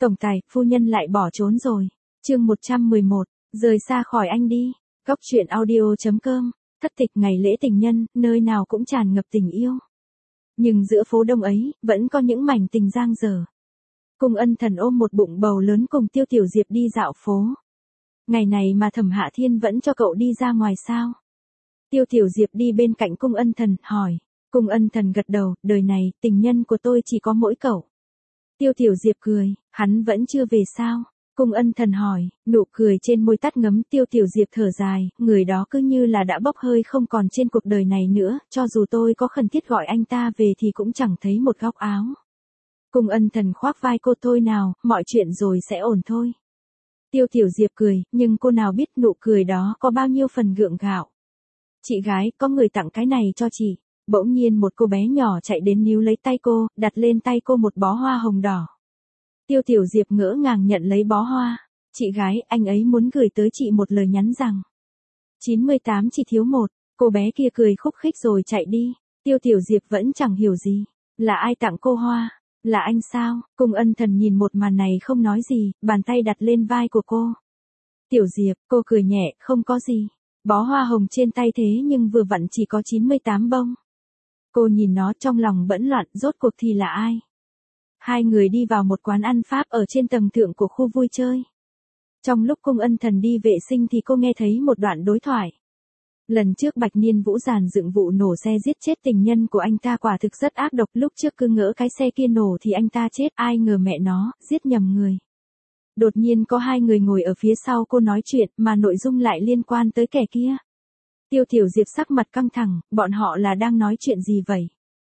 Tổng tài, phu nhân lại bỏ trốn rồi. Chương 111, rời xa khỏi anh đi. Góc truyện audio.com. Thất tịch ngày lễ tình nhân, nơi nào cũng tràn ngập tình yêu. Nhưng giữa phố đông ấy, vẫn có những mảnh tình dang dở. Cung Ân Thần ôm một bụng bầu lớn cùng Tiêu Tiểu Diệp đi dạo phố. Ngày này mà Thẩm Hạ Thiên vẫn cho cậu đi ra ngoài sao? Tiêu Tiểu Diệp đi bên cạnh Cung Ân Thần, hỏi. Cung Ân Thần gật đầu, đời này, tình nhân của tôi chỉ có mỗi cậu. Tiêu Tiểu Diệp cười, hắn vẫn chưa về sao? Cung Ân Thần hỏi, nụ cười trên môi tắt ngấm. Tiêu Tiểu Diệp thở dài, người đó cứ như là đã bốc hơi không còn trên cuộc đời này nữa, cho dù tôi có khẩn thiết gọi anh ta về thì cũng chẳng thấy một góc áo. Cung Ân Thần khoác vai cô, thôi nào, mọi chuyện rồi sẽ ổn thôi. Tiêu Tiểu Diệp cười, nhưng cô nào biết nụ cười đó có bao nhiêu phần gượng gạo. Chị gái, có người tặng cái này cho chị. Bỗng nhiên một cô bé nhỏ chạy đến níu lấy tay cô, đặt lên tay cô một bó hoa hồng đỏ. Tiêu Tiểu Diệp ngỡ ngàng nhận lấy bó hoa. Chị gái, anh ấy muốn gửi tới chị một lời nhắn rằng 98 chỉ thiếu một. Cô bé kia cười khúc khích rồi chạy đi. Tiêu Tiểu Diệp vẫn chẳng hiểu gì. Là ai tặng cô hoa? Là anh sao? Cung Ân Thần nhìn một màn này không nói gì, bàn tay đặt lên vai của cô. Tiểu Diệp, cô cười nhẹ, không có gì. Bó hoa hồng trên tay thế nhưng vừa vặn chỉ có 98 bông. Cô nhìn nó trong lòng bẫn loạn, rốt cuộc thì là ai? Hai người đi vào một quán ăn Pháp ở trên tầng thượng của khu vui chơi. Trong lúc Cung Ân Thần đi vệ sinh thì cô nghe thấy một đoạn đối thoại. Lần trước Bạch Niên Vũ dàn dựng vụ nổ xe giết chết tình nhân của anh ta quả thực rất ác độc, lúc trước cứ ngỡ cái xe kia nổ thì anh ta chết, ai ngờ mẹ nó, giết nhầm người. Đột nhiên có hai người ngồi ở phía sau cô nói chuyện mà nội dung lại liên quan tới kẻ kia. Tiêu Tiểu Diệp sắc mặt căng thẳng, bọn họ là đang nói chuyện gì vậy?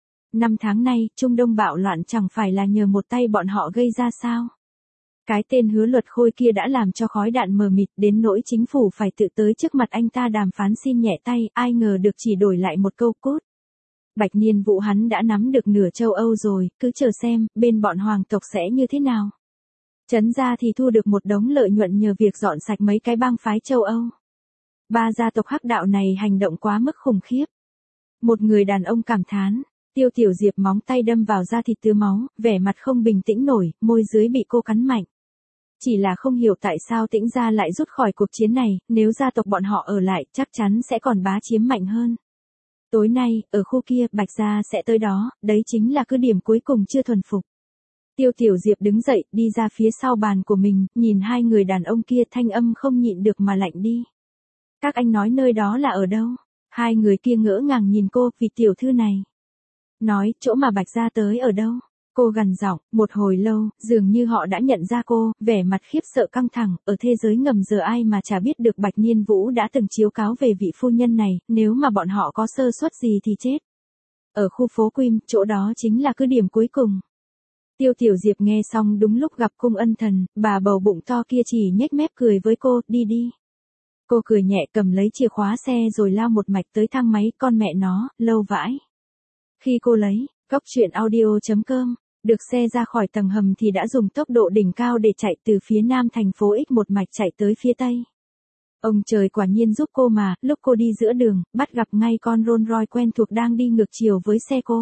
5 tháng nay, Trung Đông bạo loạn chẳng phải là nhờ một tay bọn họ gây ra sao? Cái tên Hứa Luật Khôi kia đã làm cho khói đạn mờ mịt đến nỗi chính phủ phải tự tới trước mặt anh ta đàm phán xin nhẹ tay, ai ngờ được chỉ đổi lại một câu cút. Bạch Niên Vũ hắn đã nắm được nửa châu Âu rồi, cứ chờ xem, bên bọn hoàng tộc sẽ như thế nào. Trấn gia thì thu được một đống lợi nhuận nhờ việc dọn sạch mấy cái bang phái châu Âu. Ba gia tộc hắc đạo này hành động quá mức khủng khiếp. Một người đàn ông cảm thán. Tiêu Tiểu Diệp móng tay đâm vào da thịt tứa máu, vẻ mặt không bình tĩnh nổi, môi dưới bị cô cắn mạnh. Chỉ là không hiểu tại sao Tĩnh gia lại rút khỏi cuộc chiến này, nếu gia tộc bọn họ ở lại, chắc chắn sẽ còn bá chiếm mạnh hơn. Tối nay, ở khu kia, Bạch gia sẽ tới đó, đấy chính là cứ điểm cuối cùng chưa thuần phục. Tiêu Tiểu Diệp đứng dậy, đi ra phía sau bàn của mình, nhìn hai người đàn ông kia, thanh âm không nhịn được mà lạnh đi. Các anh nói nơi đó là ở đâu? Hai người kia ngỡ ngàng nhìn cô, vì tiểu thư này. Nói, chỗ mà Bạch gia tới ở đâu? Cô gằn giọng, một hồi lâu, dường như họ đã nhận ra cô, vẻ mặt khiếp sợ căng thẳng, ở thế giới ngầm giờ ai mà chả biết được Bạch Niên Vũ đã từng chiếu cáo về vị phu nhân này, nếu mà bọn họ có sơ suất gì thì chết. Ở khu phố Quim, chỗ đó chính là cứ điểm cuối cùng. Tiêu Tiểu Diệp nghe xong đúng lúc gặp Cung Ân Thần, bà bầu bụng to kia chỉ nhếch mép cười với cô, đi đi. Cô cười nhẹ cầm lấy chìa khóa xe rồi lao một mạch tới thang máy, con mẹ nó, lâu vãi. Khi cô lấy, góc truyện audio.com, được xe ra khỏi tầng hầm thì đã dùng tốc độ đỉnh cao để chạy từ phía nam thành phố X một mạch chạy tới phía tây. Ông trời quả nhiên giúp cô mà, lúc cô đi giữa đường, bắt gặp ngay con Rolls Royce quen thuộc đang đi ngược chiều với xe cô.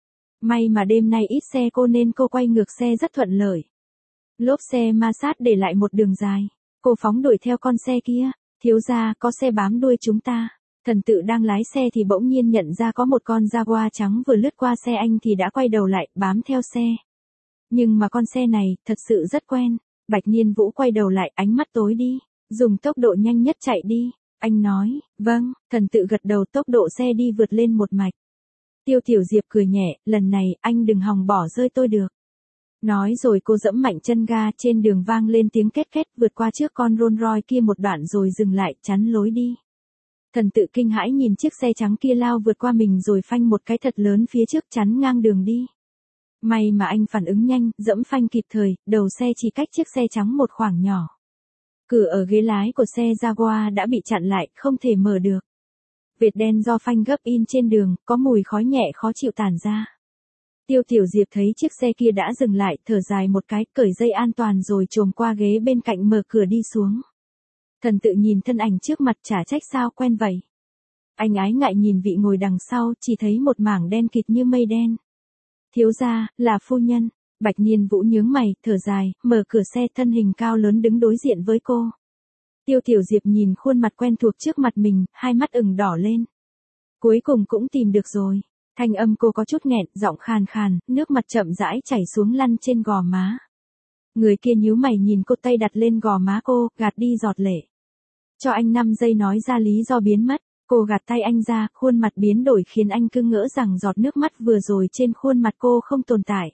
May mà đêm nay ít xe cô nên cô quay ngược xe rất thuận lợi. Lốp xe ma sát để lại một đường dài. Cô phóng đuổi theo con xe kia. Thiếu gia, có xe bám đuôi chúng ta. Thần tự đang lái xe thì bỗng nhiên nhận ra có một con Jaguar trắng vừa lướt qua xe anh thì đã quay đầu lại, bám theo xe. Nhưng mà con xe này, thật sự rất quen. Bạch Niên Vũ quay đầu lại, ánh mắt tối đi. Dùng tốc độ nhanh nhất chạy đi. Anh nói, vâng, thần tự gật đầu, tốc độ xe đi vượt lên một mạch. Tiêu Tiểu Diệp cười nhẹ, lần này, anh đừng hòng bỏ rơi tôi được. Nói rồi cô giẫm mạnh chân ga, trên đường vang lên tiếng két két, vượt qua trước con Rolls Royce kia một đoạn rồi dừng lại, chắn lối đi. Thần tự kinh hãi nhìn chiếc xe trắng kia lao vượt qua mình rồi phanh một cái thật lớn phía trước chắn ngang đường đi. May mà anh phản ứng nhanh, giẫm phanh kịp thời, đầu xe chỉ cách chiếc xe trắng một khoảng nhỏ. Cửa ở ghế lái của xe Jaguar đã bị chặn lại, không thể mở được. Vệt đen do phanh gấp in trên đường, có mùi khói nhẹ khó chịu tản ra. Tiêu Tiểu Diệp thấy chiếc xe kia đã dừng lại, thở dài một cái, cởi dây an toàn rồi chồm qua ghế bên cạnh mở cửa đi xuống. Thần tự nhìn thân ảnh trước mặt, chả trách sao quen vậy. Anh ái ngại nhìn vị ngồi đằng sau, chỉ thấy một mảng đen kịt như mây đen. Thiếu gia, là phu nhân. Bạch Niên Vũ nhướng mày, thở dài, mở cửa xe, thân hình cao lớn đứng đối diện với cô. Tiêu Tiểu Diệp nhìn khuôn mặt quen thuộc trước mặt mình, hai mắt ửng đỏ lên. Cuối cùng cũng tìm được rồi. Thanh âm cô có chút nghẹn, giọng khàn khàn, nước mặt chậm rãi chảy xuống lăn trên gò má. Người kia nhíu mày nhìn cô, tay đặt lên gò má cô, gạt đi giọt lệ. Cho anh 5 giây nói ra lý do biến mất. Cô gạt tay anh ra, khuôn mặt biến đổi khiến anh cứ ngỡ rằng giọt nước mắt vừa rồi trên khuôn mặt cô không tồn tại.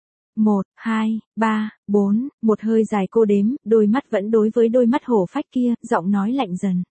1, 2, 3, 4, một hơi dài cô đếm, đôi mắt vẫn đối với đôi mắt hổ phách kia, giọng nói lạnh dần.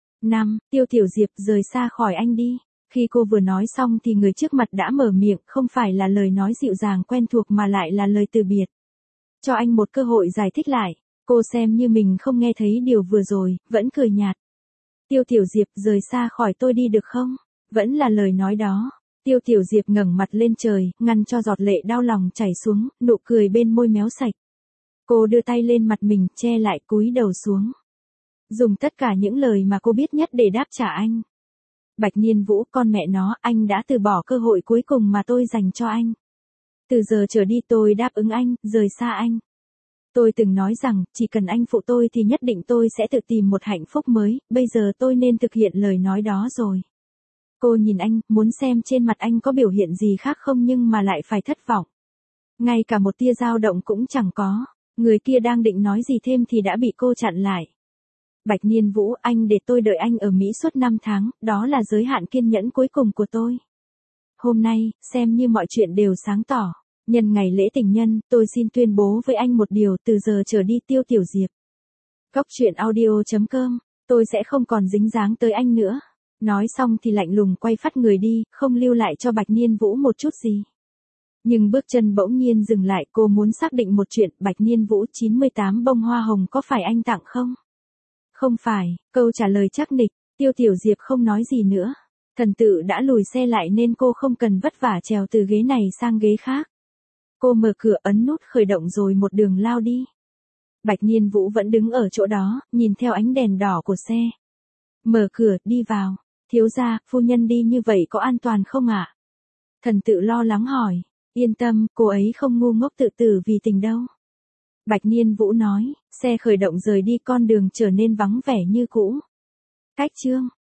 5, Tiêu Tiểu Diệp, rời xa khỏi anh đi. Khi cô vừa nói xong thì người trước mặt đã mở miệng, không phải là lời nói dịu dàng quen thuộc mà lại là lời từ biệt. Cho anh một cơ hội giải thích lại. Cô xem như mình không nghe thấy điều vừa rồi, vẫn cười nhạt. Tiêu Tiểu Diệp, rời xa khỏi tôi đi được không? Vẫn là lời nói đó. Tiêu Tiểu Diệp ngẩng mặt lên trời, ngăn cho giọt lệ đau lòng chảy xuống, nụ cười bên môi méo sạch. Cô đưa tay lên mặt mình, che lại, cúi đầu xuống. Dùng tất cả những lời mà cô biết nhất để đáp trả anh. Bạch Niên Vũ, con mẹ nó, anh đã từ bỏ cơ hội cuối cùng mà tôi dành cho anh. Từ giờ trở đi tôi đáp ứng anh, rời xa anh. Tôi từng nói rằng, chỉ cần anh phụ tôi thì nhất định tôi sẽ tự tìm một hạnh phúc mới, bây giờ tôi nên thực hiện lời nói đó rồi. Cô nhìn anh, muốn xem trên mặt anh có biểu hiện gì khác không nhưng mà lại phải thất vọng. Ngay cả một tia dao động cũng chẳng có, người kia đang định nói gì thêm thì đã bị cô chặn lại. Bạch Niên Vũ, anh để tôi đợi anh ở Mỹ suốt 5 tháng, đó là giới hạn kiên nhẫn cuối cùng của tôi. Hôm nay, xem như mọi chuyện đều sáng tỏ. Nhân ngày lễ tình nhân, tôi xin tuyên bố với anh một điều, từ giờ trở đi Tiêu Tiểu Diệp. Góc truyện audio.com, tôi sẽ không còn dính dáng tới anh nữa. Nói xong thì lạnh lùng quay phắt người đi, không lưu lại cho Bạch Niên Vũ một chút gì. Nhưng bước chân bỗng nhiên dừng lại, cô muốn xác định một chuyện, Bạch Niên Vũ 98 bông hoa hồng có phải anh tặng không? Không phải, câu trả lời chắc nịch, Tiêu Tiểu Diệp không nói gì nữa. Thần tự đã lùi xe lại nên cô không cần vất vả trèo từ ghế này sang ghế khác. Cô mở cửa ấn nút khởi động rồi một đường lao đi. Bạch Niên Vũ vẫn đứng ở chỗ đó, nhìn theo ánh đèn đỏ của xe. Mở cửa, đi vào. Thiếu gia, phu nhân đi như vậy có an toàn không ạ? Thần tự lo lắng hỏi. Yên tâm, cô ấy không ngu ngốc tự tử vì tình đâu. Bạch Niên Vũ nói, xe khởi động rời đi, con đường trở nên vắng vẻ như cũ. Cách chương